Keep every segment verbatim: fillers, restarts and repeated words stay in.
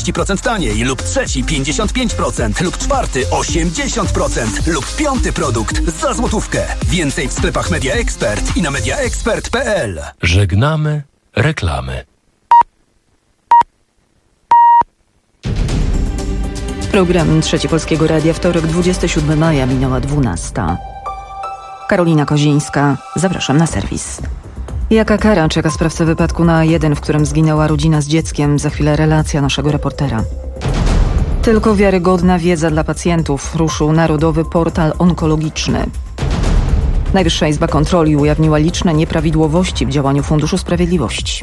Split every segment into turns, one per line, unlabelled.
trzydzieści procent taniej lub trzeci pięćdziesiąt pięć procent lub czwarty osiemdziesiąt procent lub piąty produkt za złotówkę. Więcej w sklepach Media Expert i na media expert kropka p l.
Żegnamy reklamy.
Program Trzeci Polskiego Radia, wtorek, dwudziestego siódmego maja, minęła dwunasta. Karolina Kozińska, zapraszam na serwis. Jaka kara czeka sprawcę wypadku na A jeden, w którym zginęła rodzina z dzieckiem? Za chwilę relacja naszego reportera. Tylko wiarygodna wiedza dla pacjentów. Ruszył Narodowy Portal Onkologiczny. Najwyższa Izba Kontroli ujawniła liczne nieprawidłowości w działaniu Funduszu Sprawiedliwości.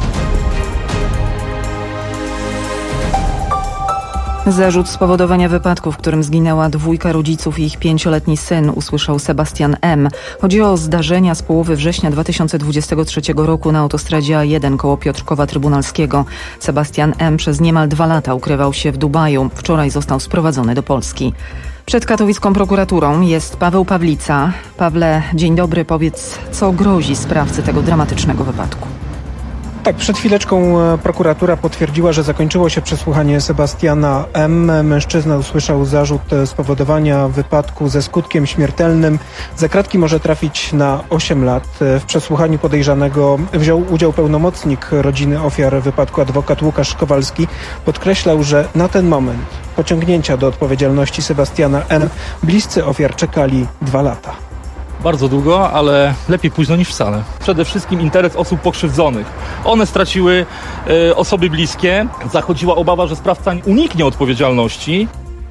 Zarzut spowodowania wypadku, w którym zginęła dwójka rodziców i ich pięcioletni syn, usłyszał Sebastian M. Chodzi o zdarzenia z połowy września dwa tysiące dwudziestego trzeciego roku na autostradzie A jeden koło Piotrkowa Trybunalskiego. Sebastian M. przez niemal dwa lata ukrywał się w Dubaju. Wczoraj został sprowadzony do Polski. Przed katowicką prokuraturą jest Paweł Pawlica. Pawle, dzień dobry. Powiedz, co grozi sprawcy tego dramatycznego wypadku?
Tak, przed chwileczką prokuratura potwierdziła, że zakończyło się przesłuchanie Sebastiana M. Mężczyzna usłyszał zarzut spowodowania wypadku ze skutkiem śmiertelnym. Za kratki może trafić na osiem lat. W przesłuchaniu podejrzanego wziął udział pełnomocnik rodziny ofiar wypadku, adwokat Łukasz Kowalski. Podkreślał, że na ten moment pociągnięcia do odpowiedzialności Sebastiana M. bliscy ofiar czekali dwa lata.
Bardzo długo, ale lepiej późno niż wcale. Przede wszystkim interes osób pokrzywdzonych. One straciły y, osoby bliskie. Zachodziła obawa, że sprawca uniknie odpowiedzialności.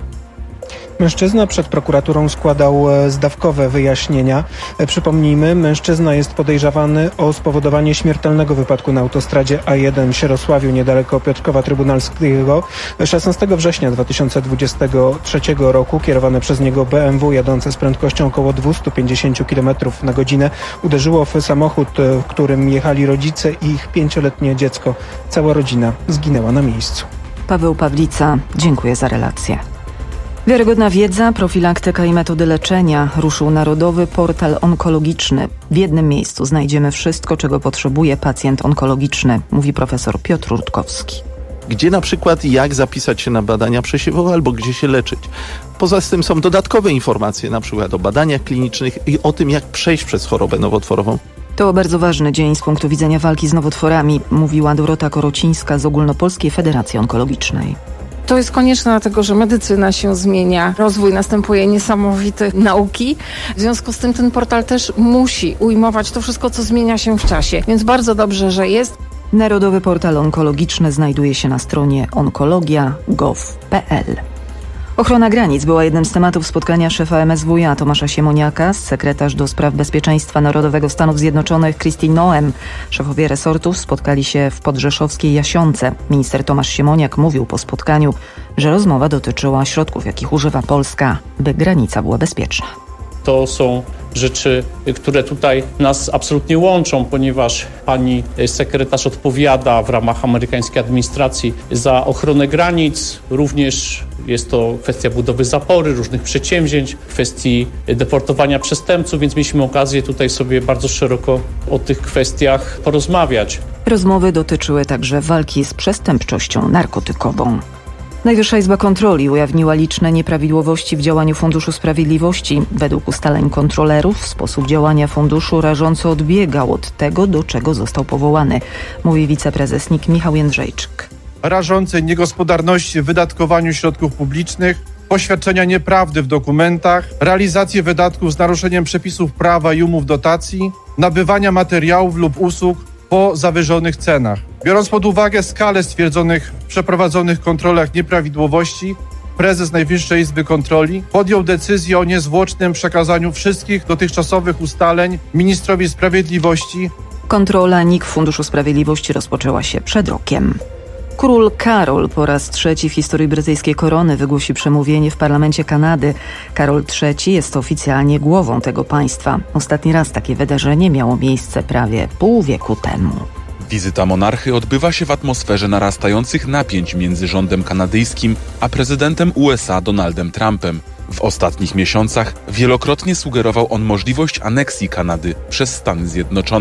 Mężczyzna przed prokuraturą składał zdawkowe wyjaśnienia. Przypomnijmy, mężczyzna jest podejrzewany o spowodowanie śmiertelnego wypadku na autostradzie A jeden w Sierosławiu, niedaleko Piotrkowa Trybunalskiego. szesnastego września dwa tysiące dwudziestego trzeciego roku kierowane przez niego B M W jadące z prędkością około dwieście pięćdziesiąt kilometrów na godzinę uderzyło w samochód, w którym jechali rodzice i ich pięcioletnie dziecko. Cała rodzina zginęła na miejscu.
Paweł Pawlica, dziękuję za relację. Wiarygodna wiedza, profilaktyka i metody leczenia. Ruszył Narodowy Portal Onkologiczny. W jednym miejscu znajdziemy wszystko, czego potrzebuje pacjent onkologiczny, mówi profesor Piotr Rutkowski.
Gdzie na przykład jak zapisać się na badania przesiewowe albo gdzie się leczyć. Poza tym są dodatkowe informacje, na przykład o badaniach klinicznych i o tym, jak przejść przez chorobę nowotworową.
To bardzo ważny dzień z punktu widzenia walki z nowotworami, mówiła Dorota Korocińska z Ogólnopolskiej Federacji Onkologicznej.
To jest konieczne, dlatego że medycyna się zmienia, rozwój następuje niesamowity nauki. W związku z tym ten portal też musi ujmować to wszystko, co zmienia się w czasie. Więc bardzo dobrze, że jest.
Narodowy Portal Onkologiczny znajduje się na stronie onkologia kropka gov kropka p l. Ochrona granic była jednym z tematów spotkania szefa M S W iA Tomasza Siemoniaka z sekretarz do spraw bezpieczeństwa narodowego Stanów Zjednoczonych Kristi Noem. Szefowie resortów spotkali się w podrzeszowskiej Jasionce. Minister Tomasz Siemoniak mówił po spotkaniu, że rozmowa dotyczyła środków, jakich używa Polska, by granica była bezpieczna.
To są rzeczy, które tutaj nas absolutnie łączą, ponieważ pani sekretarz odpowiada w ramach amerykańskiej administracji za ochronę granic. Również jest to kwestia budowy zapory, różnych przedsięwzięć, kwestii deportowania przestępców, więc mieliśmy okazję tutaj sobie bardzo szeroko o tych kwestiach porozmawiać.
Rozmowy dotyczyły także walki z przestępczością narkotykową. Najwyższa Izba Kontroli ujawniła liczne nieprawidłowości w działaniu Funduszu Sprawiedliwości. Według ustaleń kontrolerów sposób działania funduszu rażąco odbiegał od tego, do czego został powołany, mówi wiceprezes N I K Michał Jędrzejczyk.
Rażącej niegospodarności w wydatkowaniu środków publicznych, poświadczenia nieprawdy w dokumentach, realizację wydatków z naruszeniem przepisów prawa i umów dotacji, nabywania materiałów lub usług po zawyżonych cenach. Biorąc pod uwagę skalę stwierdzonych w przeprowadzonych kontrolach nieprawidłowości, prezes Najwyższej Izby Kontroli podjął decyzję o niezwłocznym przekazaniu wszystkich dotychczasowych ustaleń ministrowi sprawiedliwości.
Kontrola N I K Funduszu Sprawiedliwości rozpoczęła się przed rokiem. Król Karol po raz trzeci w historii brytyjskiej korony wygłosi przemówienie w parlamencie Kanady. Karol trzeci jest oficjalnie głową tego państwa. Ostatni raz takie wydarzenie miało miejsce prawie pół wieku temu.
Wizyta monarchy odbywa się w atmosferze narastających napięć między rządem kanadyjskim a prezydentem U S A Donaldem Trumpem. W ostatnich miesiącach wielokrotnie sugerował on możliwość aneksji Kanady przez Stany Zjednoczone.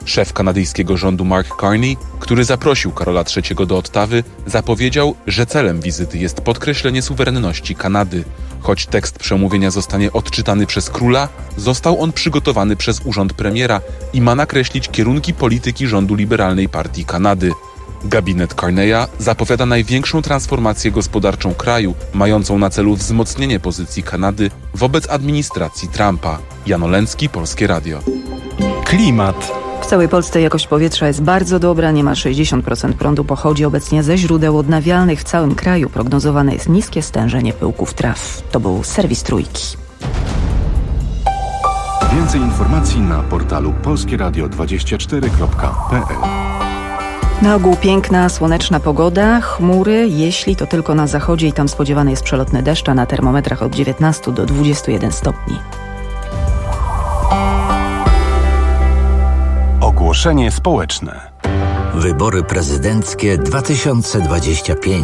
Szef kanadyjskiego rządu Mark Carney, który zaprosił Karola trzeciego do Ottawy, zapowiedział, że celem wizyty jest podkreślenie suwerenności Kanady. Choć tekst przemówienia zostanie odczytany przez króla, został on przygotowany przez urząd premiera i ma nakreślić kierunki polityki rządu Liberalnej Partii Kanady. Gabinet Carneya zapowiada największą transformację gospodarczą kraju, mającą na celu wzmocnienie pozycji Kanady wobec administracji Trumpa. Jan Olęcki, Polskie Radio.
Klimat.
W całej Polsce jakość powietrza jest bardzo dobra, niemal sześćdziesiąt procent prądu pochodzi obecnie ze źródeł odnawialnych. W całym kraju prognozowane jest niskie stężenie pyłków traw. To był serwis Trójki.
Więcej informacji na portalu polskie radio dwadzieścia cztery kropka p l.
Na ogół piękna, słoneczna pogoda, chmury, jeśli to tylko na zachodzie i tam spodziewany jest przelotny deszcz, a na termometrach od dziewiętnastu do dwudziestu jeden stopni.
Ogłoszenie społeczne.
Wybory prezydenckie dwa tysiące dwadzieścia pięć.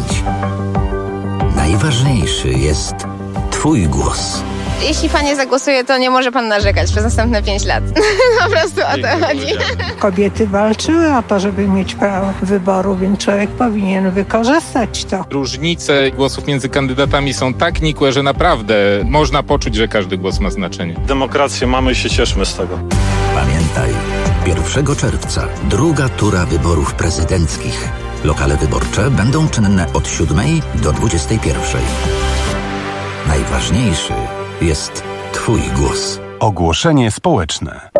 Najważniejszy jest Twój głos.
Jeśli pan nie zagłosuje, to nie może pan narzekać przez następne pięć lat. Po prostu o to chodzi.
Kobiety walczyły o to, żeby mieć prawo wyboru, więc człowiek powinien wykorzystać to.
Różnice głosów między kandydatami są tak nikłe, że naprawdę można poczuć, że każdy głos ma znaczenie.
Demokrację mamy i się cieszmy z tego.
Pamiętaj, pierwszego czerwca druga tura wyborów prezydenckich. Lokale wyborcze będą czynne od siódmej do dwudziestej pierwszej. Najważniejszy jest Twój głos.
Ogłoszenie społeczne.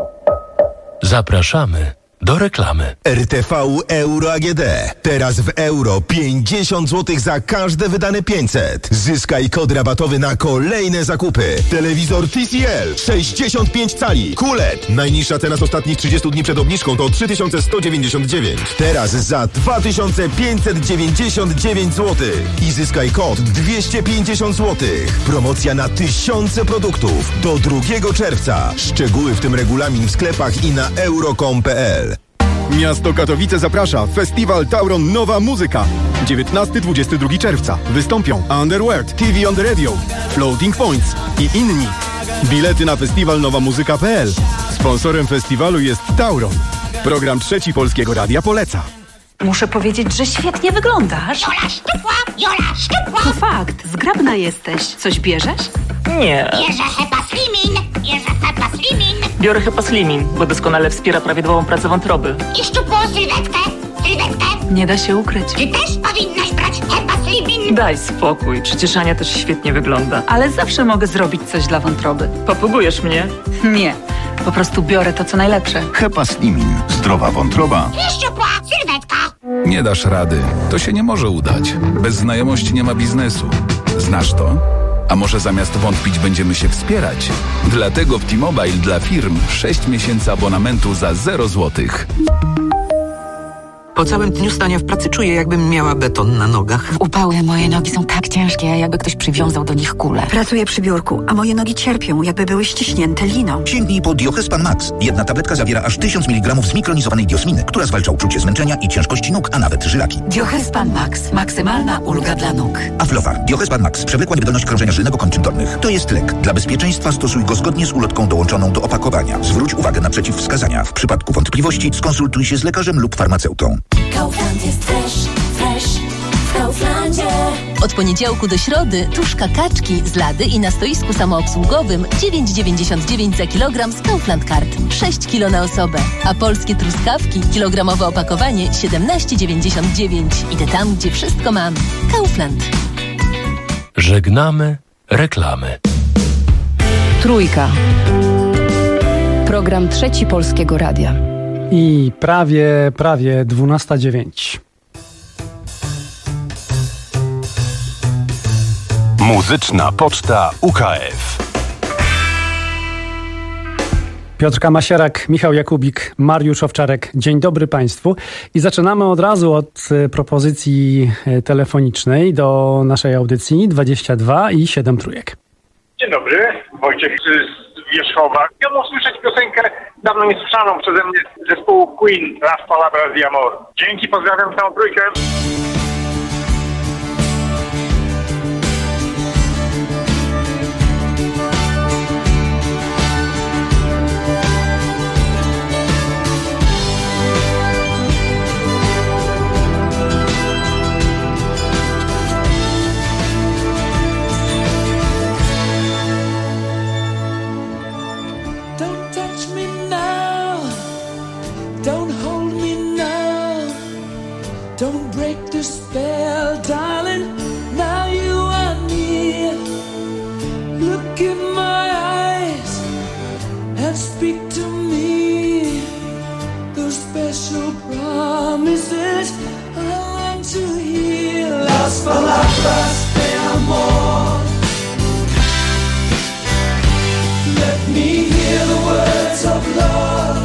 Zapraszamy do reklamy.
R T V Euro A G D. Teraz w euro pięćdziesiąt złotych za każde wydane pięćset. Zyskaj kod rabatowy na kolejne zakupy. Telewizor T C L sześćdziesiąt pięć cali. Q L E D. Najniższa cena z ostatnich trzydziestu dni przed obniżką to trzy tysiące sto dziewięćdziesiąt dziewięć. Teraz za dwa tysiące pięćset dziewięćdziesiąt dziewięć złotych. I zyskaj kod dwieście pięćdziesiąt złotych. Promocja na tysiące produktów do drugiego czerwca. Szczegóły, w tym regulamin w sklepach i na euro kropka com kropka p l.
Miasto Katowice zaprasza. Festiwal Tauron Nowa Muzyka. dziewiętnastego do dwudziestego drugiego czerwca. Wystąpią Underworld, T V on the Radio, Floating Points i inni. Bilety na festiwal nowa muzyka kropka p l. Sponsorem festiwalu jest Tauron. Program Trzeci Polskiego Radia poleca.
Muszę powiedzieć, że świetnie wyglądasz.
Jola szczupła, Jola szczupła.
To fakt, zgrabna jesteś. Coś bierzesz?
Nie. Bierze Hepa Slimin, bierze Hepa Slimin.
Biorę Hepa Slimin, bo doskonale wspiera prawidłową pracę wątroby.
I szczupłą sylwetkę, sylwetkę.
Nie da się ukryć.
Ty też powinnaś brać Hepa Slimin.
Daj spokój, przecież Ania też świetnie wygląda.
Ale zawsze mogę zrobić coś dla wątroby.
Popugujesz mnie?
Nie, po prostu biorę to, co najlepsze.
Hepa Slimin. Zdrowa wątroba.
I szczupła sylwetka.
Nie dasz rady. To się nie może udać. Bez znajomości nie ma biznesu. Znasz to? A może zamiast wątpić będziemy się wspierać? Dlatego w T-Mobile dla firm sześć miesięcy abonamentu za zero złotych.
Po całym dniu stania w pracy czuję, jakbym miała beton na nogach.
W upały moje nogi są tak ciężkie, jakby ktoś przywiązał do nich kulę.
Pracuję przy biurku, a moje nogi cierpią, jakby były ściśnięte liną.
Sięgnij po Diohespan Max. Jedna tabletka zawiera aż tysiąc miligramów zmikronizowanej diosminy, która zwalcza uczucie zmęczenia i ciężkości nóg, a nawet żylaki.
Diohespan Max. Maksymalna ulga dla nóg.
Aflofarm. Diohespan Max. Przewlekła niewydolność krążenia żylnego kończyn dolnych. To jest lek. Dla bezpieczeństwa stosuj go zgodnie z ulotką dołączoną do opakowania. Zwróć uwagę na przeciwwskazania. W przypadku wątpliwości skonsultuj się z lekarzem lub farmaceutą.
Kaufland jest fresh, fresh w Kauflandzie.
Od poniedziałku do środy tuszka kaczki z lady i na stoisku samoobsługowym dziewięć dziewięćdziesiąt dziewięć za kilogram z Kaufland Card. sześć kilo na osobę. A polskie truskawki, kilogramowe opakowanie siedemnaście dziewięćdziesiąt dziewięć. Idę tam, gdzie wszystko mam. Kaufland.
Żegnamy reklamy.
Trójka. Program Trzeci Polskiego Radia.
I prawie, prawie dwunasta dziewięć.
Muzyczna Poczta U K F.
Piotr Kamasierak, Michał Jakubik, Mariusz Owczarek. Dzień dobry Państwu. I zaczynamy od razu od propozycji telefonicznej do naszej audycji dwadzieścia dwa i siedem trójek.
Dzień dobry, Wojciech z Wierzchowa. Chciałbym usłyszeć piosenkę dawno niesłyszaną przeze mnie zespołu Queen, Las Palabras de Amor. Dzięki, pozdrawiam całą trójkę.
palabras de amor. Let me hear the words of love.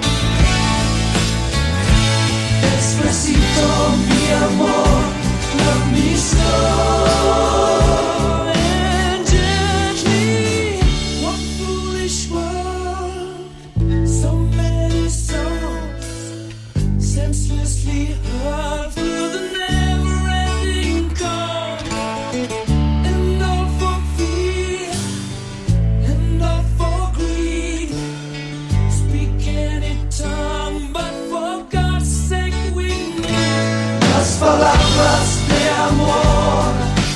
Despacito, mi amor, love me slow. And gently, one foolish world, so many songs, senselessly heard through the never-ending calm. And all for fear, and all for greed. Speak any tongue, but for God's sake we need las palabras de amor.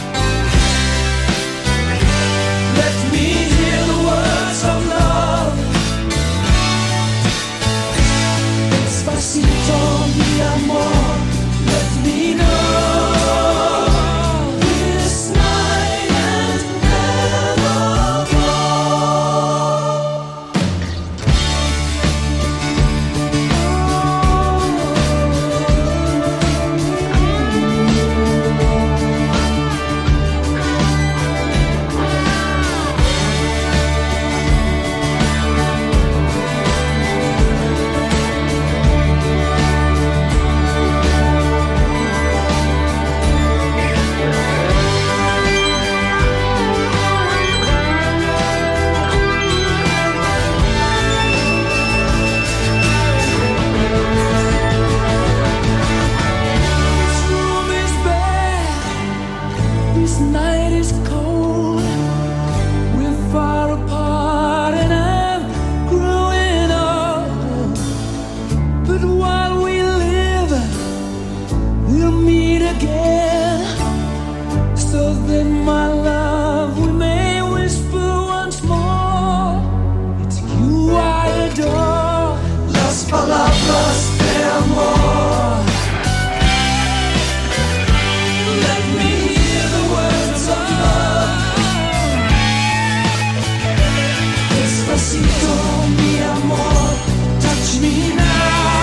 Let me hear the words of love. Despacito, mi amor, let me know this night and evermore. This room is bare, this night is cold. We're far apart and I'm growing old. But while we live, we'll meet again. So then, my love, we may whisper once more. It's you I adore. Las palabras de amor. Let me hear the words of love. Despacito, mi amor, touch me now.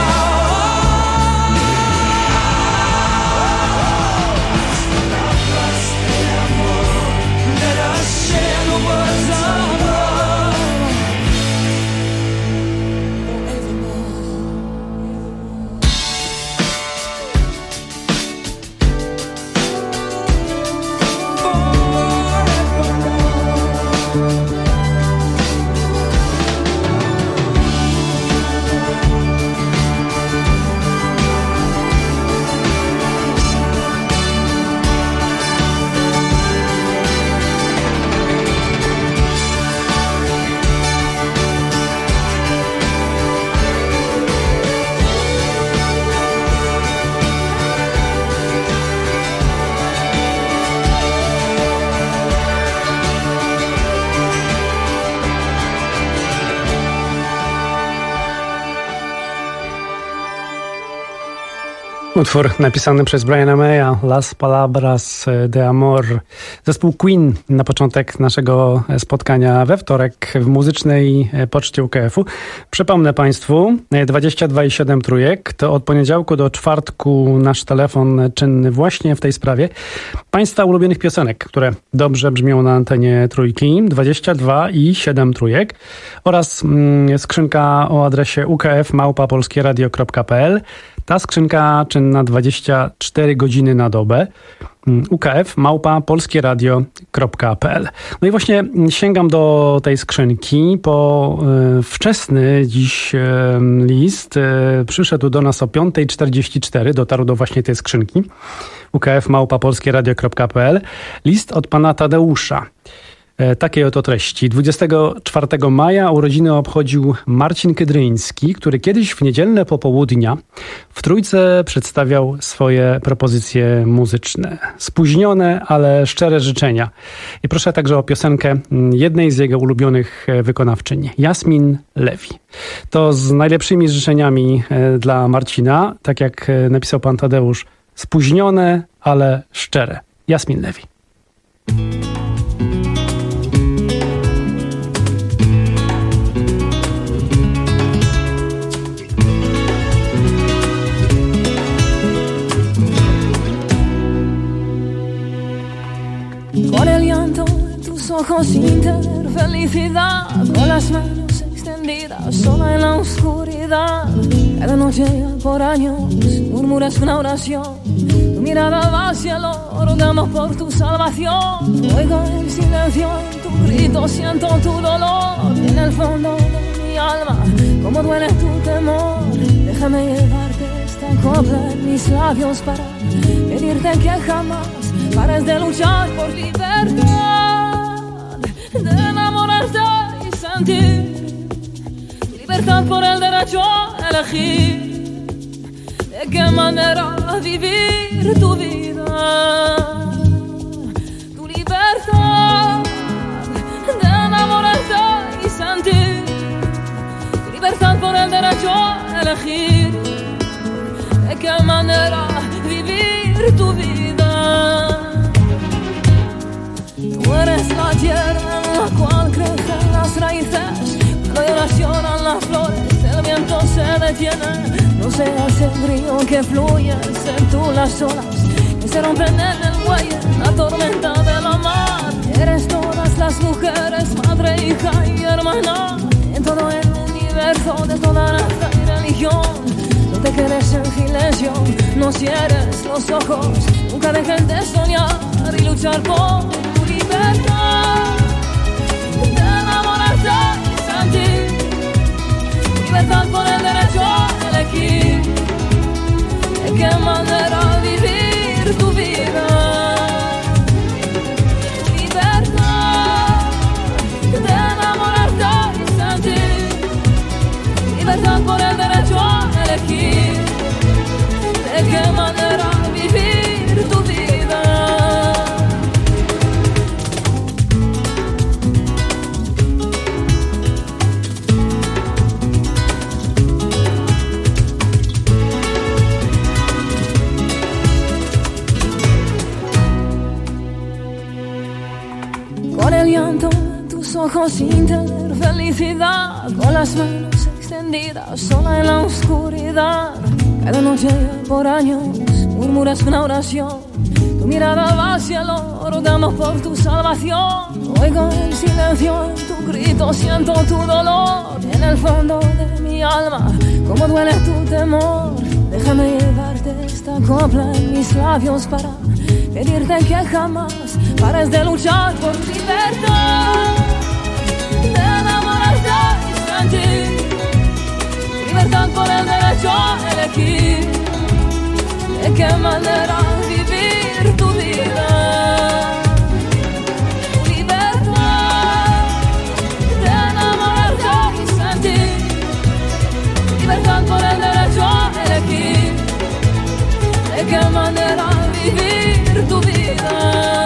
Las palabras de amor. Let us share the words of love.
Utwór napisany przez Briana Maya, Las Palabras de Amor. Zespół Queen na początek naszego spotkania we wtorek w muzycznej poczcie U K F-u. Przypomnę Państwu, dwadzieścia dwa i siedem trójek to od poniedziałku do czwartku nasz telefon czynny właśnie w tej sprawie. Państwa ulubionych piosenek, które dobrze brzmią na antenie trójki, dwadzieścia dwa i siedem trójek oraz mm, skrzynka o adresie u k f małpa polskie radio kropka p l. Ta skrzynka czynna dwadzieścia cztery godziny na dobę. U K F małpa polskie radio kropka p l. No i właśnie sięgam do tej skrzynki, po y, wczesny dziś y, list y, przyszedł do nas o piąta czterdzieści cztery, dotarł do właśnie tej skrzynki. U K F małpa polskie radio kropka p l. List od pana Tadeusza. Takiej oto treści. dwudziestego czwartego maja urodziny obchodził Marcin Kydryński, który kiedyś w niedzielne popołudnia w Trójce przedstawiał swoje propozycje muzyczne. Spóźnione, ale szczere życzenia. I proszę także o piosenkę jednej z jego ulubionych wykonawczyń, Jasmin Levi. To z najlepszymi życzeniami dla Marcina, tak jak napisał pan Tadeusz, spóźnione, ale szczere. Jasmin Levi.
Con el llanto en tus ojos sin tener felicidad, con las manos extendidas sola en la oscuridad. Cada noche por años murmuras una oración, tu mirada va al cielo, rogamos por tu salvación. Oigo el silencio en tu grito, siento tu dolor en el fondo de mi alma, cómo duele tu temor. Déjame llevarte esta copla en mis labios para pedirte que jamás pares de luchar por libertad, de enamorarte y sentir libertad por el derecho a elegir de qué manera vivir tu vida, tu libertad, de enamorarte y sentir libertad por el derecho a elegir de qué manera vivir tu vida. Tú eres la tierra en la cual crecen las raíces, cuando lloran las flores, el viento se detiene. No seas el río que fluye, sé tú las olas que se rompen en el muelle, la tormenta de la mar. Eres todas las mujeres, madre, hija y hermana, en todo el universo, de toda raza y religión. No te quedes en silencio, no cierres los ojos, nunca dejes de soñar y luchar por tu libertad, de enamorarte y sentir libertad por el derecho a elegir de qué manera vivir tu vida, libertad, de enamorarte y sentir libertad por el derecho a elegir de qué manera vivir tu vida. Con el llanto en tus ojos sin tener felicidad, con las manos extendidas sola en la oscuridad. Cada noche por años murmuras una oración, tu mirada va al cielo, rogamos por tu salvación. Oigo el silencio en tu grito, siento tu dolor en el fondo de mi alma, cómo duele tu temor. Déjame llevarte esta copla en mis labios para pedirte que jamás pares de luchar por libertad, de enamorarte y sentir libertad por el derecho a elegir de qué manera vivir tu vida, libertad, de enamorarte y sentir libertad por el derecho a elegir de qué manera vivir tu vida.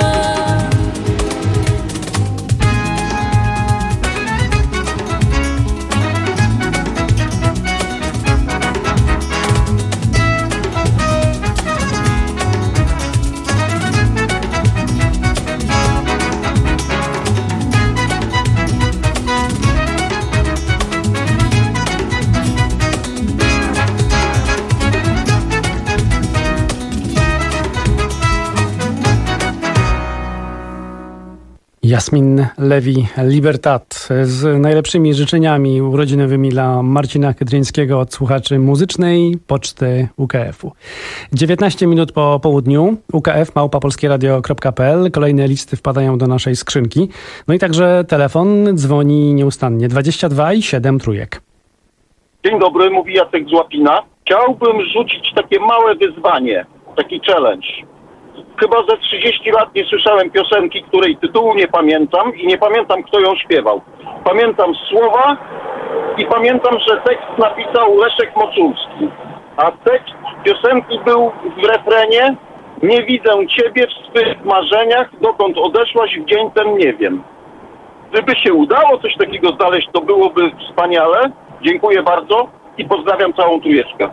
Jasmin Lewi, Libertad, z najlepszymi życzeniami urodzinowymi dla Marcina Kydryńskiego od słuchaczy muzycznej Poczty U K F-u. dziewiętnaście minut po południu, U K F małpa polskieradio kropka p l. Kolejne listy wpadają do naszej skrzynki. No i także telefon dzwoni nieustannie. dwadzieścia dwa i siedem trójek.
Dzień dobry, mówi Jacek z Łapina. Chciałbym rzucić takie małe wyzwanie, taki challenge. Chyba ze trzydzieści lat nie słyszałem piosenki, której tytułu nie pamiętam i nie pamiętam, kto ją śpiewał. Pamiętam słowa i pamiętam, że tekst napisał Leszek Moczulski. A tekst piosenki był w refrenie: nie widzę ciebie w swych marzeniach, dokąd odeszłaś w dzień ten nie wiem. Gdyby się udało coś takiego znaleźć, to byłoby wspaniale. Dziękuję bardzo i pozdrawiam całą trójeczkę.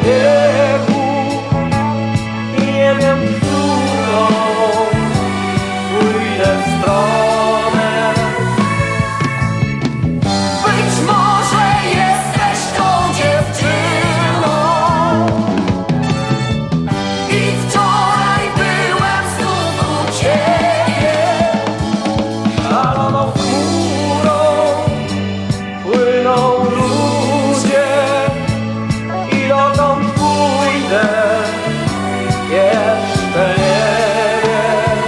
biegu i nie wiem, którą pójdę w stronę. Być może jesteś tą dziewczyną i wczoraj byłem znów u ciebie. Szaloną chmurą płyną ludzie i dokąd pójdę jeszcze nie wiem.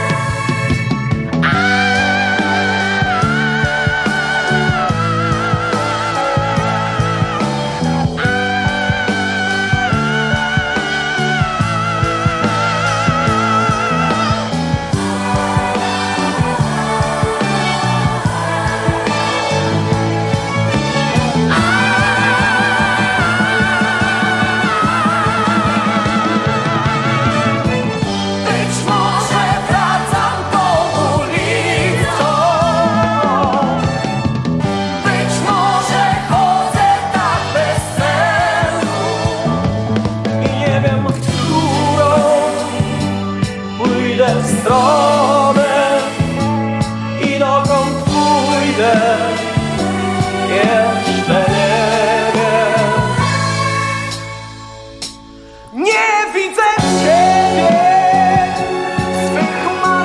Być może wracam tą ulicą, być może chodzę tak bez sensu i nie wiem, w którą pójdę w stronę i dokąd pójdę jeszcze nie wiem. Nie widzę ciebie w swych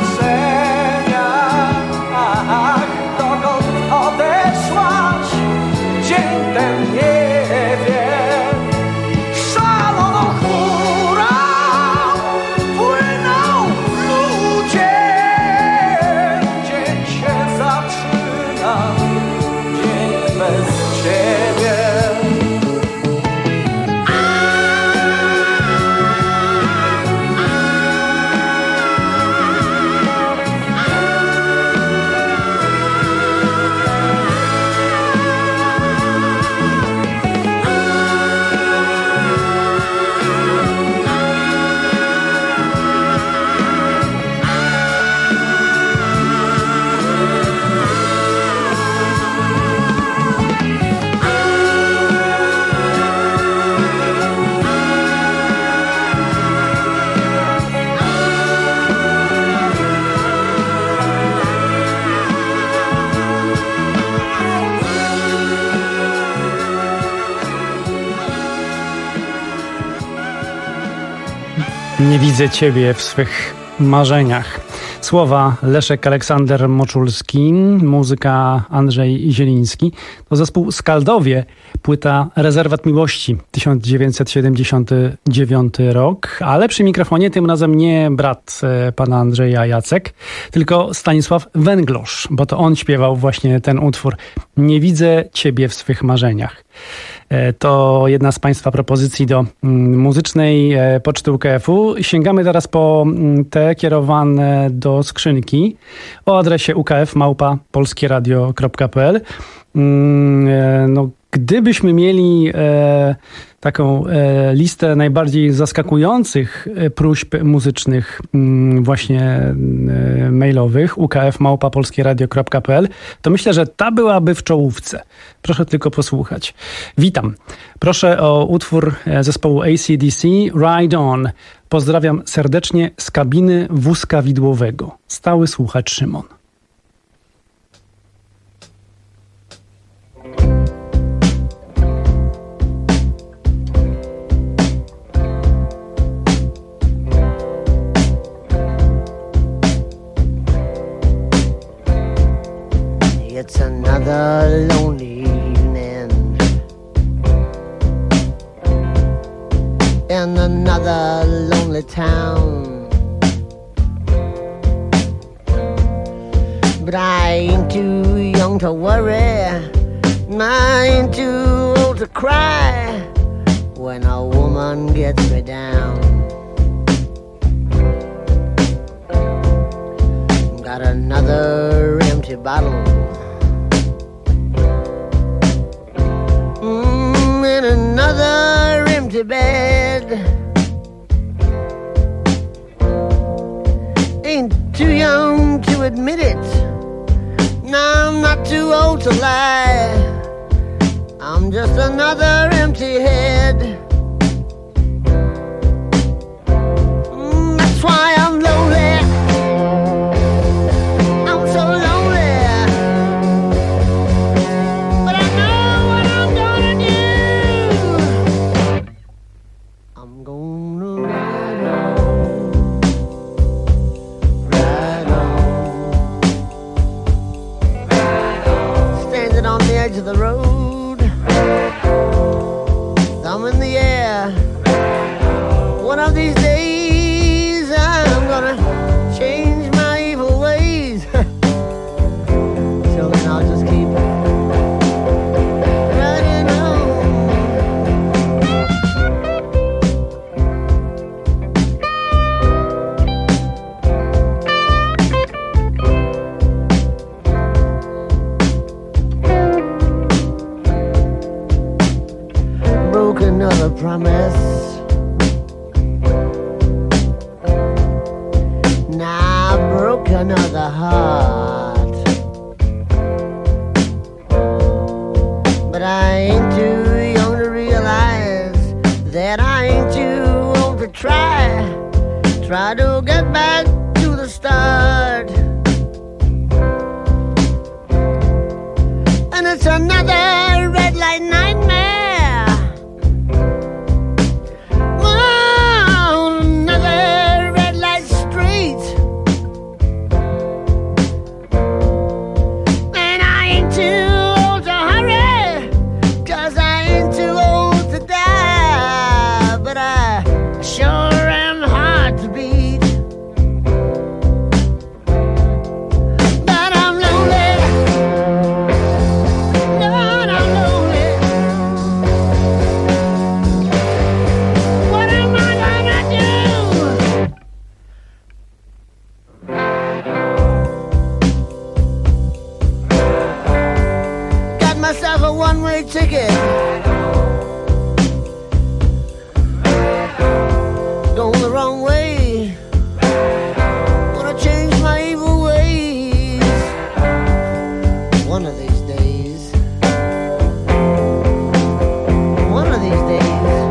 marzeniach, dokąd odeszłaś, dzień ten nie wiem. Szaloną chmurą płyną ludzie, dzień się zaczyna, dzień bez ciebie.
Nie widzę ciebie w swych marzeniach. Słowa Leszek Aleksander Moczulski, muzyka Andrzej Zieliński. To zespół Skaldowie, płyta Rezerwat Miłości, tysiąc dziewięćset siedemdziesiąty dziewiąty rok, ale przy mikrofonie tym razem nie brat e, pana Andrzeja Jacek, tylko Stanisław Węglosz, bo to on śpiewał właśnie ten utwór Nie widzę ciebie w swych marzeniach. To jedna z państwa propozycji do muzycznej poczty U K F-u. Sięgamy teraz po te kierowane do skrzynki o adresie u k f małpa polskie radio kropka p l. No, gdybyśmy mieli e, taką e, listę najbardziej zaskakujących próśb muzycznych m, właśnie e, mailowych u k f małpa polskie radio kropka p l, to myślę, że ta byłaby w czołówce. Proszę tylko posłuchać. Witam. Proszę o utwór zespołu A C D C Ride On. Pozdrawiam serdecznie z kabiny wózka widłowego. Stały słuchacz Szymon.
It's another lonely evening in another lonely town, but I ain't too young to worry, and I ain't too old to cry when a woman gets me down. Got another empty bottle in another empty bed. Ain't too young to admit it. No, I'm not too old to lie. I'm just another empty head. come in the air. One of these days I'm gonna change my evil ways. So then I'll just keep running on. Broke another promise. Now I broke another heart. But I ain't too young to realize that I ain't too old to try. Try to get back to the start. And it's another red light nightmare. Ticket. Going the wrong way. Wanna change my evil ways. One of these days. One of these days.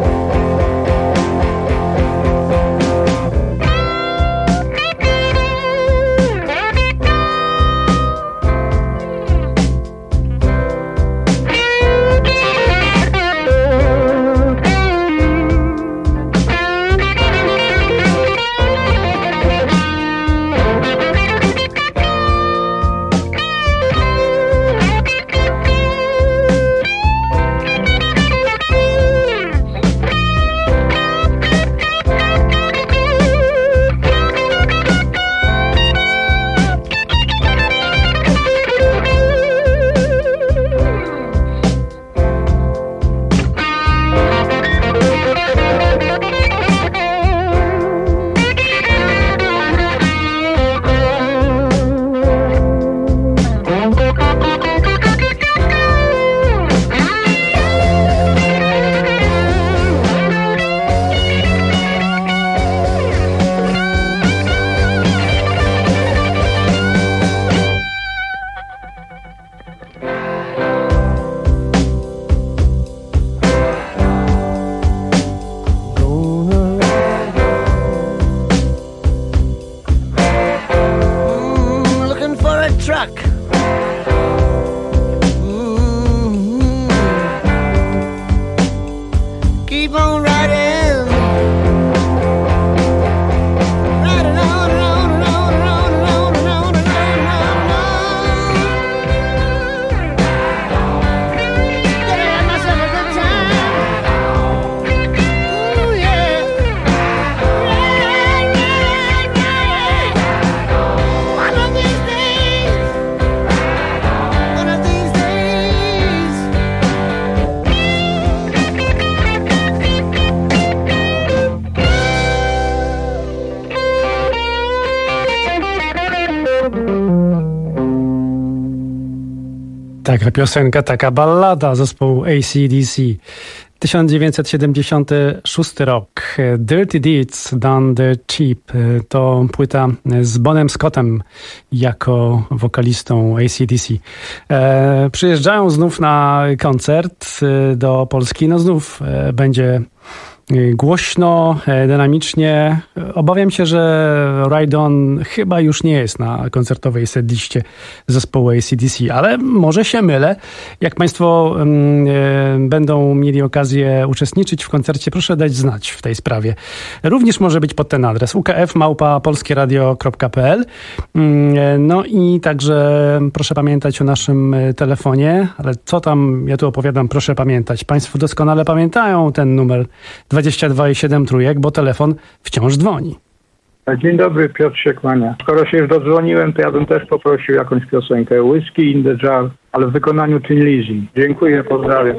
Taka piosenka, taka ballada zespołu A C D C. tysiąc dziewięćset siedemdziesiąty szósty rok. Dirty Deeds Done the Cheap. To płyta z Bonem Scottem jako wokalistą A C D C. E, przyjeżdżają znów na koncert do Polski. No znów e, będzie głośno, dynamicznie. Obawiam się, że Ride On chyba już nie jest na koncertowej setliście zespołu A C D C, ale może się mylę. Jak Państwo y, będą mieli okazję uczestniczyć w koncercie, proszę dać znać w tej sprawie. Również może być pod ten adres u k f małpa polskie radio kropka p l. Y, no i także proszę pamiętać o naszym telefonie, ale co tam, ja tu opowiadam, proszę pamiętać. Państwo doskonale pamiętają ten numer dwadzieścia dwa i siedem trójek, bo telefon wciąż dzwoni.
Dzień dobry, Piotr się kłania. Skoro się już dodzwoniłem, to ja bym też poprosił jakąś piosenkę. Whiskey in the Jar, ale w wykonaniu Tin Lizzy. Dziękuję, pozdrawiam.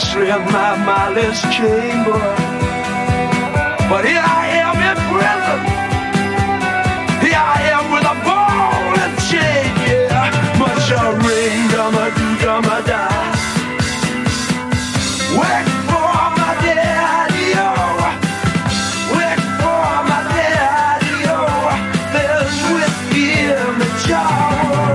especially in my mindless chamber. But here I am in prison. Here I am with a ball and chain, yeah. Much a ring, drummer, do drummer, die. Wait for my daddy, oh. Wait for my daddy, oh. There's whiskey in the jar.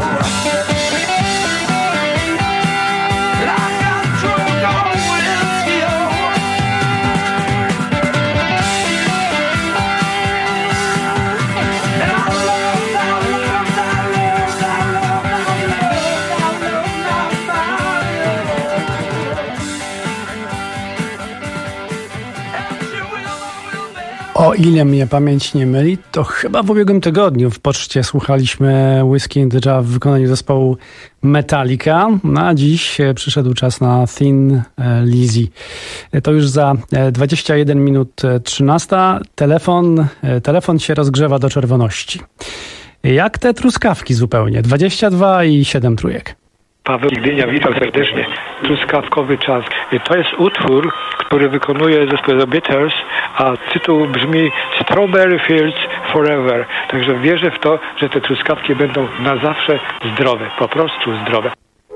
O ile mnie pamięć nie myli, to chyba w ubiegłym tygodniu w poczcie słuchaliśmy Whiskey in the Jar w wykonaniu zespołu Metallica, no a dziś przyszedł czas na Thin Lizzy. To już za dwadzieścia jeden minut trzynasta. Telefon, telefon się rozgrzewa do czerwoności. Jak te truskawki zupełnie. dwadzieścia dwa i siedem trójek.
Paweł Gdynia, witam serdecznie. Truskawkowy czas. To jest utwór, który wykonuje zespół The Beatles, a tytuł brzmi Strawberry Fields Forever. Także wierzę w to, że te truskawki będą na zawsze zdrowe, po prostu zdrowe.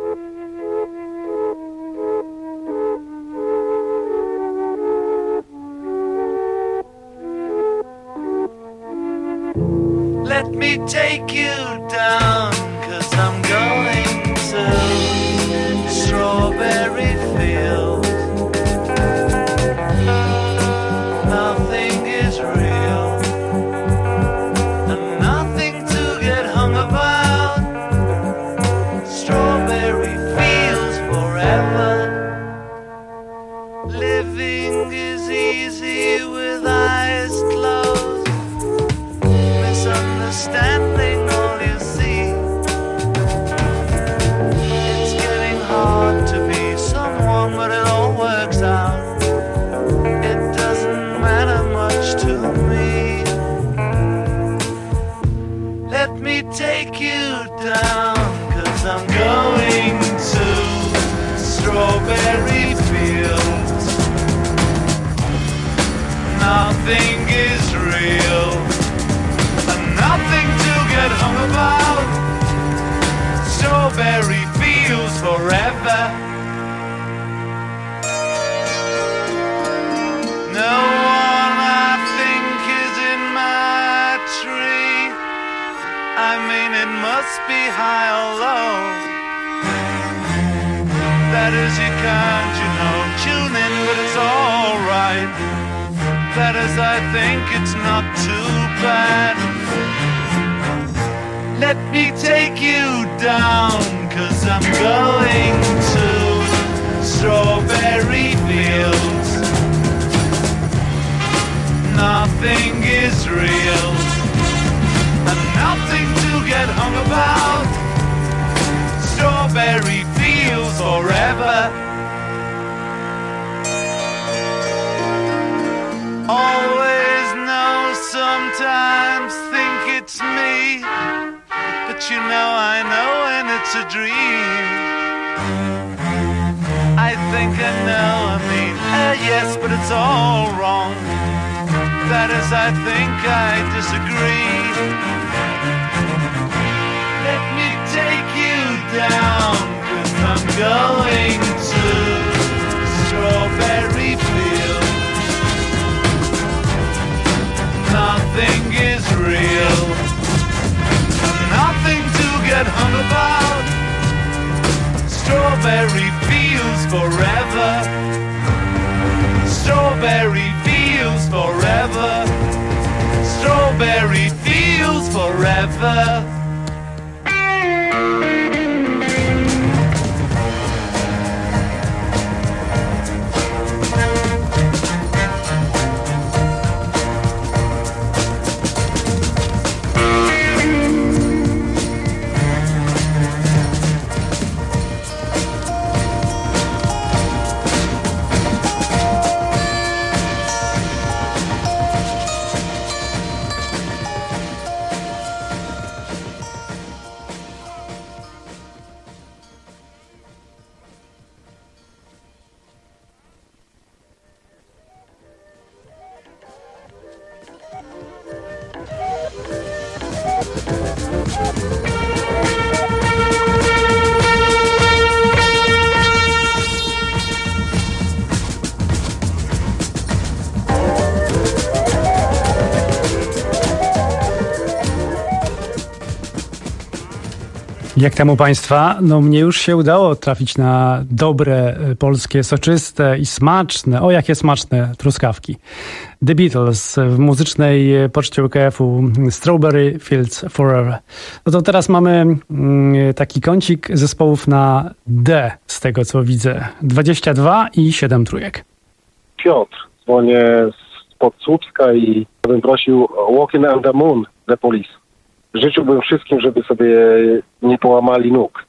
Let me take you down, 'cause I'm going to Strawberry Fields. Nothing is real, and nothing to get hung about. Strawberry Fields forever. Living is easy with eyes closed. Misunderstanding all you see. It's getting hard to be someone, but it all works out. It doesn't matter much to me. Let me take you down, 'cause I'm going to Strawberry Fields. Nothing is real, nothing to get hung about. Strawberry Fields forever. No one I think is in my tree. I mean it must be high or low. That is you can't, you know, tune in, but it's alright. That is I think it's not too bad. Let me take you down, 'cause I'm going to Strawberry Fields. Nothing is real, and nothing to get hung about. Strawberry Fields forever. Always know, sometimes think it's me. But you know I know when it's a dream. I think I know, I mean, uh, yes, but it's all wrong. That is, I think I disagree. Let me take you down, 'cause I'm going to Strawberry Fields. Nothing is real, nothing to get hung about. Strawberry Fields forever. Strawberry Fields forever. Strawberry Fields forever.
Jak tam u Państwa? No mnie już się udało trafić na dobre, polskie, soczyste i smaczne, o jakie smaczne truskawki. The Beatles w muzycznej poczcie U K F-u Strawberry Fields Forever. No to teraz mamy taki kącik zespołów na D, z tego co widzę. dwadzieścia dwa i siedem trójek.
Piotr, dzwonię spod Słupska i bym prosił Walking on the Moon, The Police. Życzyłbym wszystkim, żeby sobie nie połamali nóg.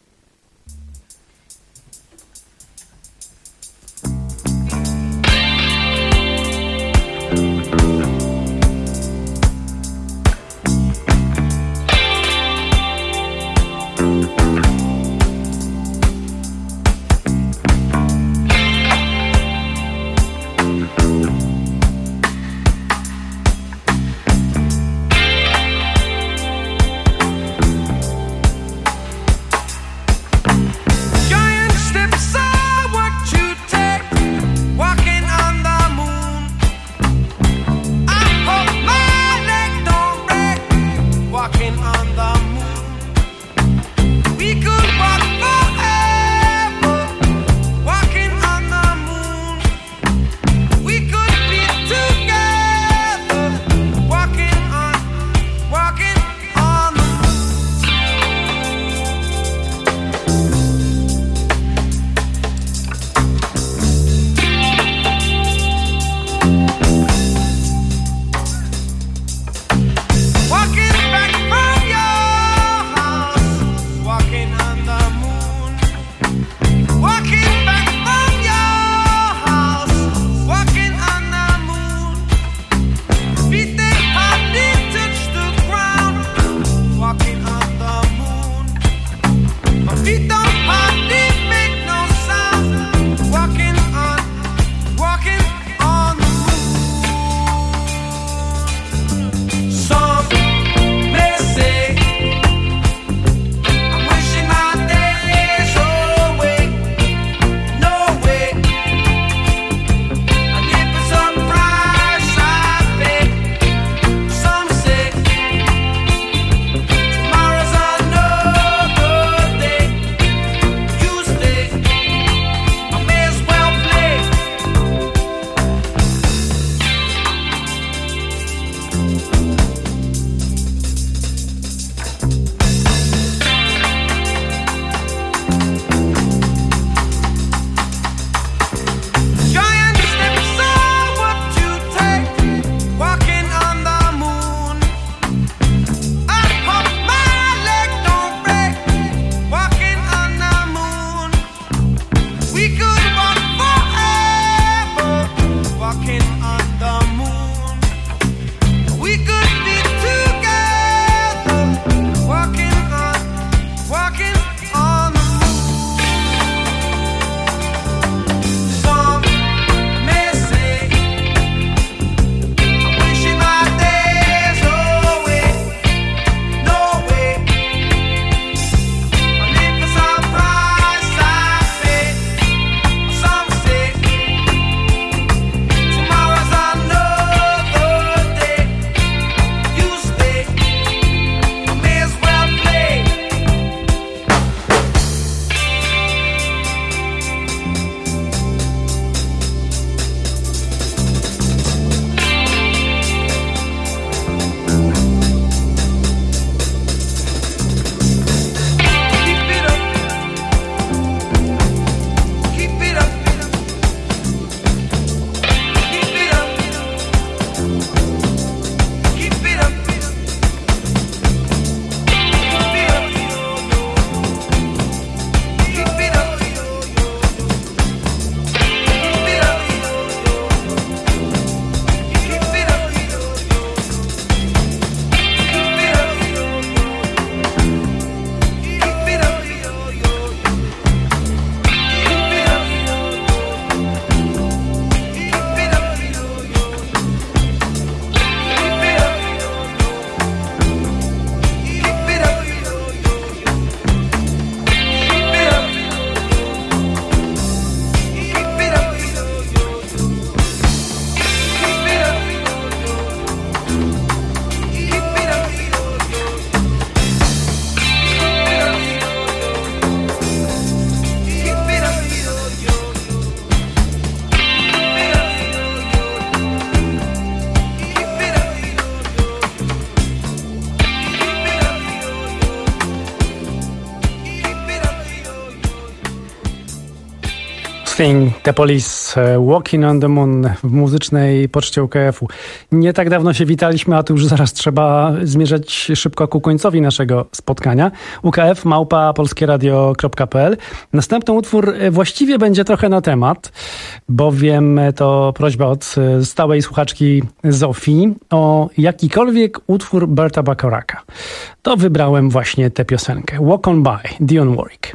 Springsteen, The Police, Walking on the Moon w muzycznej poczcie U K F-u. Nie tak dawno się witaliśmy, a tu już zaraz trzeba zmierzać szybko ku końcowi naszego spotkania. U K F małpa polskieradio kropka p l. Następny utwór właściwie będzie trochę na temat, bowiem to prośba od stałej słuchaczki Zofii o jakikolwiek utwór Berta Bacharacka. To wybrałem właśnie tę piosenkę. Walk on by, Dionne Warwick.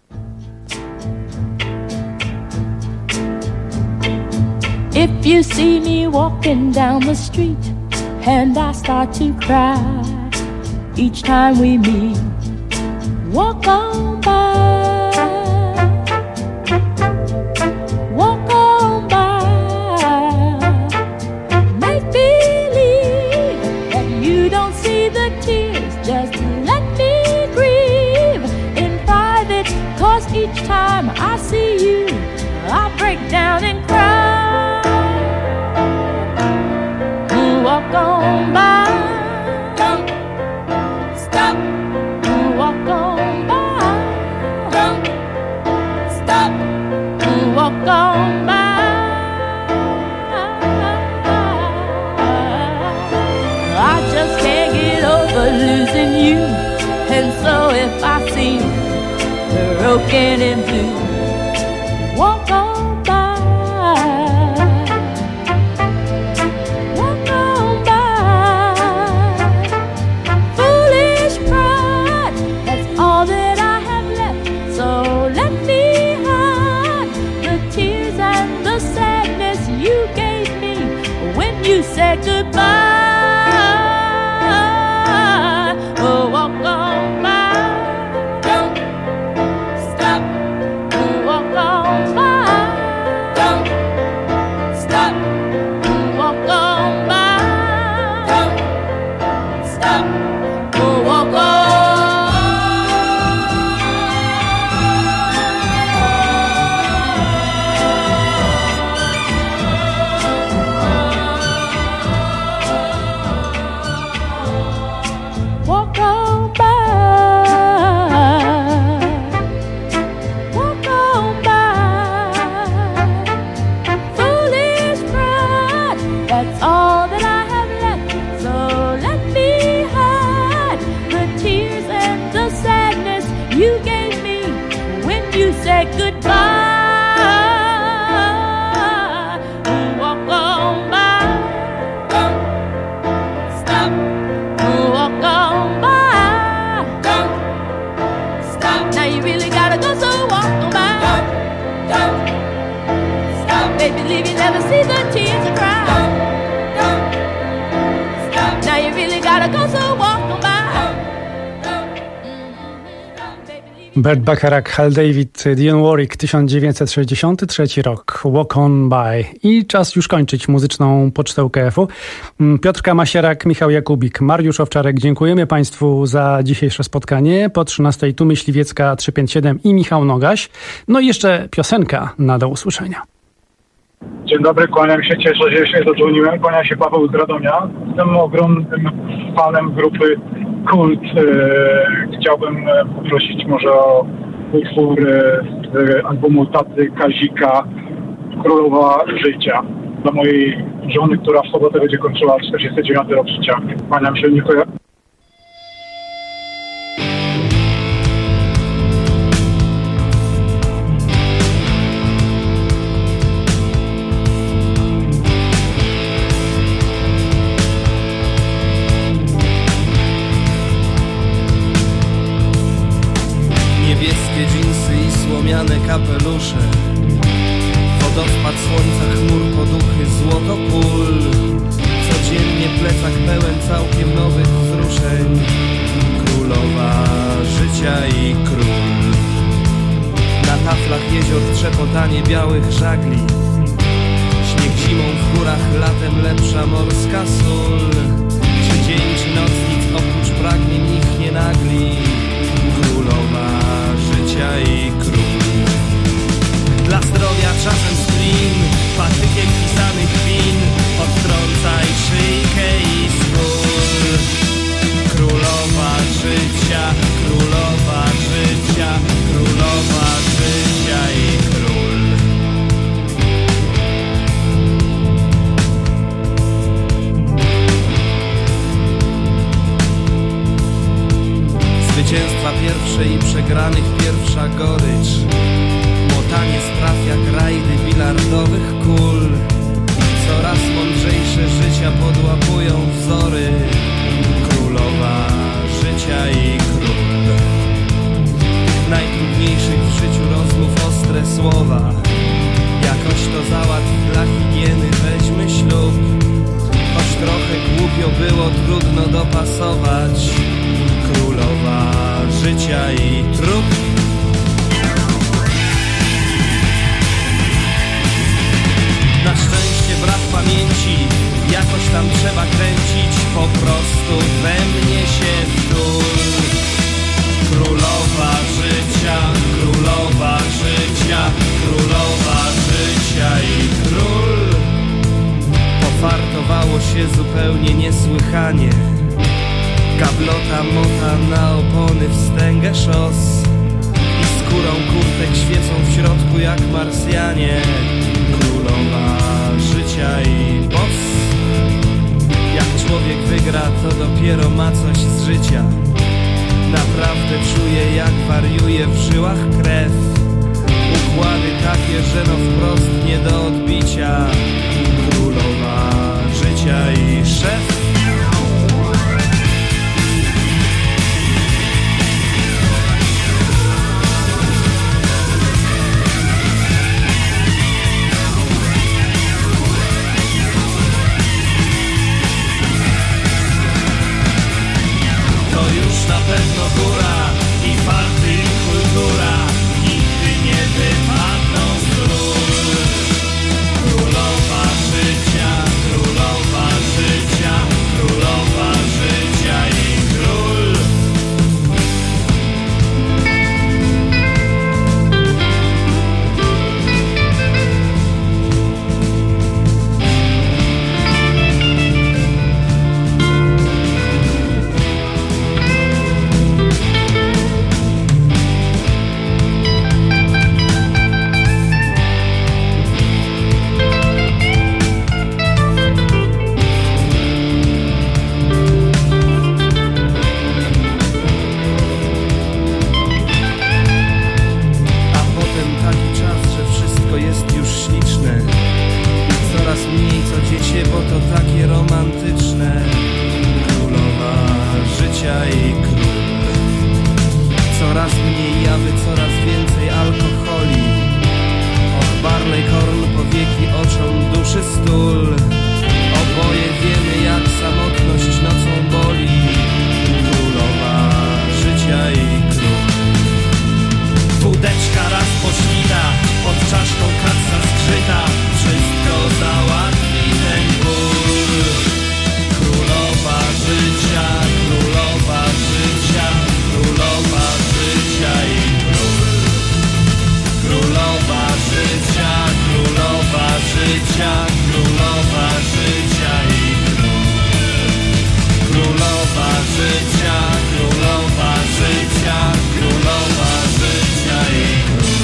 If you see me walking down the street and I start to cry each time we meet, walk on by, walk on by. Make believe that you don't see the tears, just let me grieve in private, 'cause each time I see you I break down and cry. Walk on by, don't stop. Walk on by, don't stop. Walk on by. I just can't get over losing you, and so if I seem broken and blue, walk on. Say goodbye. Oh, walk on by. Don't stop. Walk on by. Don't stop. Walk on by. Don't stop. Oh, walk on.
Bert Bacharach, Hal David, Dionne Warwick, tysiąc dziewięćset sześćdziesiąty trzeci rok, Walk on by. I czas już kończyć muzyczną pocztę U K F-u. Piotrka Masierak, Michał Jakubik, Mariusz Owczarek, dziękujemy Państwu za dzisiejsze spotkanie. Po trzynastej tu Myśliwiecka trzysta pięćdziesiąt siedem i Michał Nogaś. No i jeszcze piosenka na do usłyszenia.
Dzień dobry, kłaniam się, cieszę się, że się zadzwoniłem. Kłania się Paweł z Radomia. Jestem ogromnym fanem grupy Kult. Chciałbym poprosić może o utwór z albumu taty Kazika, Królowa Życia, dla mojej żony, która w sobotę będzie kończyła czterdziesty dziewiąty rok życia. Kłaniam się, dziękuję.
Kapelusze, wodospad słońca, chmur, poduchy, złoto pól. Codziennie plecak pełen całkiem nowych wzruszeń. Królowa życia i król. Na taflach jezior trzepotanie białych żagli. Śnieg zimą w górach, latem lepsza morska sól. Czy dzień, czy noc, nic oprócz pragnień ich nie nagli. Królowa życia i król. Dla zdrowia czasem splin, patykiem pisanych win, odtrącaj szyjkę i skór. Królowa życia, królowa życia, królowa życia i król. Zwycięstwa pierwsze i przegranych pierwsza gorycz. Motanie spraw jak rajdy bilardowych kul. Coraz mądrzejsze życia podłapują wzory. Królowa życia i król. Tych najtrudniejszych w życiu rozmów ostre słowa. Jakoś to załatw dla higieny, weźmy ślub. Choć trochę głupio było, trudno dopasować. Królowa życia i trup. Na szczęście brak pamięci, jakoś tam trzeba kręcić. Po prostu we mnie się wtul. Królowa życia, królowa życia, królowa życia i król. Pofartowało się zupełnie niesłychanie. Gablota mota na opony wstęgę szos. I skórą kurtek świecą w środku jak Marsjanie. Królowa życia i boss. Jak człowiek wygra, to dopiero ma coś z życia. Naprawdę czuję, jak wariuje w żyłach krew. Układy takie, że no wprost nie do odbicia. Królowa życia i szef. Na pewno góra i farty i kultura nigdy nie wypadną z ról. Królowa życia, królowa życia, królowa życia i król. Bo to takie romantyczne. Królowa życia i król. Coraz mniej jawy, coraz więcej alkoholi. Och, Barley Korn powieki oczom duszy stul. Oboje wiemy, jak samotność nocą boli. Królowa życia i król. Wódeczka raz poślita, pod czaszką kaca skrzyta. Wszystko załatwi ten ból. Królowa życia, królowa życia, królowa życia i król. Królowa życia, królowa życia, królowa życia i król. Królowa życia, królowa życia, królowa życia i król.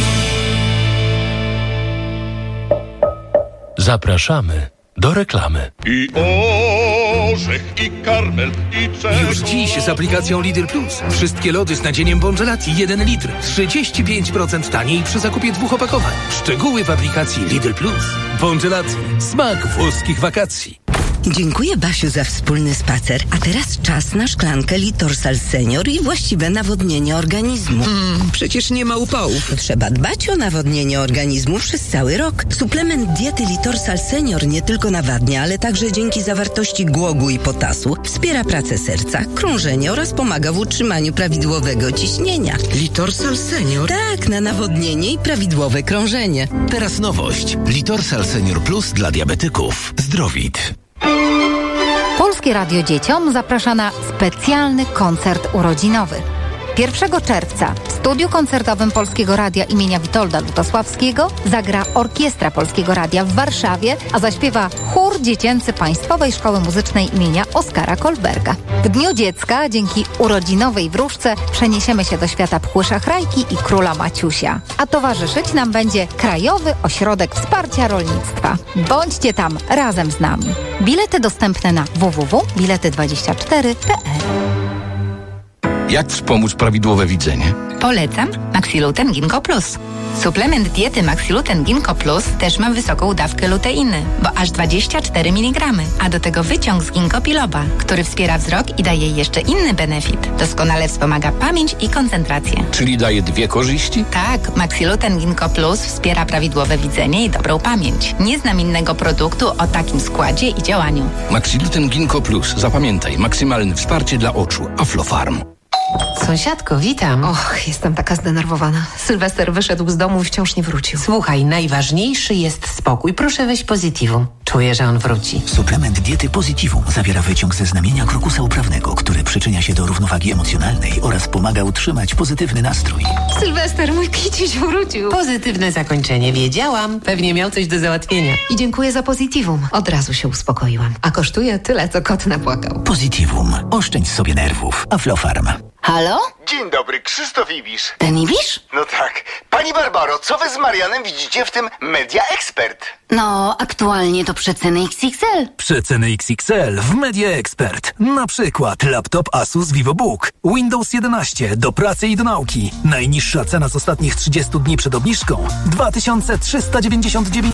Zapraszamy do reklamy.
I orzech, i karmel, i czerwony.
Już dziś z aplikacją Lidl Plus. Wszystkie lody z nadzieniem Bongelati jeden litr. trzydzieści pięć procent taniej przy zakupie dwóch opakowań. Szczegóły w aplikacji Lidl Plus. Bongelati. Smak włoskich wakacji.
Dziękuję, Basiu, za wspólny spacer. A teraz czas na szklankę Litorsal Senior i właściwe nawodnienie organizmu.
Mm, przecież nie ma upałów.
Trzeba dbać o nawodnienie organizmu przez cały rok. Suplement diety Litorsal Senior nie tylko nawadnia, ale także dzięki zawartości głogu i potasu wspiera pracę serca, krążenie oraz pomaga w utrzymaniu prawidłowego ciśnienia.
Litorsal Senior?
Tak, na nawodnienie i prawidłowe krążenie.
Teraz nowość. Litorsal Senior Plus dla diabetyków. Zdrowit.
Polskie Radio Dzieciom zaprasza na specjalny koncert urodzinowy. pierwszego czerwca w studiu koncertowym Polskiego Radia imienia Witolda Lutosławskiego zagra Orkiestra Polskiego Radia w Warszawie, a zaśpiewa chór dziecięcy Państwowej Szkoły Muzycznej imienia Oskara Kolberga. W Dniu Dziecka dzięki urodzinowej wróżce przeniesiemy się do świata Pchłysza Chrajki i Króla Maciusia. A towarzyszyć nam będzie Krajowy Ośrodek Wsparcia Rolnictwa. Bądźcie tam razem z nami. Bilety dostępne na w w w kropka bilety dwadzieścia cztery kropka p l.
Jak wspomóc prawidłowe widzenie?
Polecam Maxiluten Ginkgo Plus. Suplement diety Maxiluten Ginkgo Plus też ma wysoką dawkę luteiny, bo aż dwadzieścia cztery miligramy, a do tego wyciąg z ginkgo biloba, który wspiera wzrok i daje jeszcze inny benefit. Doskonale wspomaga pamięć i koncentrację.
Czyli daje dwie korzyści?
Tak, Maxiluten Ginkgo Plus wspiera prawidłowe widzenie i dobrą pamięć. Nie znam innego produktu o takim składzie i działaniu.
Maxiluten Ginkgo Plus. Zapamiętaj, maksymalne wsparcie dla oczu. Aflofarm.
Sąsiadko, witam.
Och, jestem taka zdenerwowana. Sylwester wyszedł z domu i wciąż nie wrócił.
Słuchaj, najważniejszy jest spokój. Proszę weź Positivum. Czuję, że on wróci.
Suplement diety Positivum zawiera wyciąg ze znamienia krokusa uprawnego, który przyczynia się do równowagi emocjonalnej oraz pomaga utrzymać pozytywny nastrój.
Sylwester, mój kiciuś wrócił.
Pozytywne zakończenie. Wiedziałam. Pewnie miał coś do załatwienia.
I dziękuję za Positivum. Od razu się uspokoiłam. A kosztuje tyle, co kot napłakał.
Positivum. Oszczędź sobie nerwów. Aflofarm.
Halo?
Dzień dobry, Krzysztof Ibisz.
Ten Ibisz?
No tak. Pani Barbaro, co wy z Marianem widzicie w tym Media Expert?
No, aktualnie to przeceny X X L.
Przeceny X X L w Media Expert. Na przykład laptop Asus VivoBook, Windows jedenaście do pracy i do nauki. Najniższa cena z ostatnich trzydziestu dni przed obniżką dwa tysiące trzysta dziewięćdziesiąt dziewięć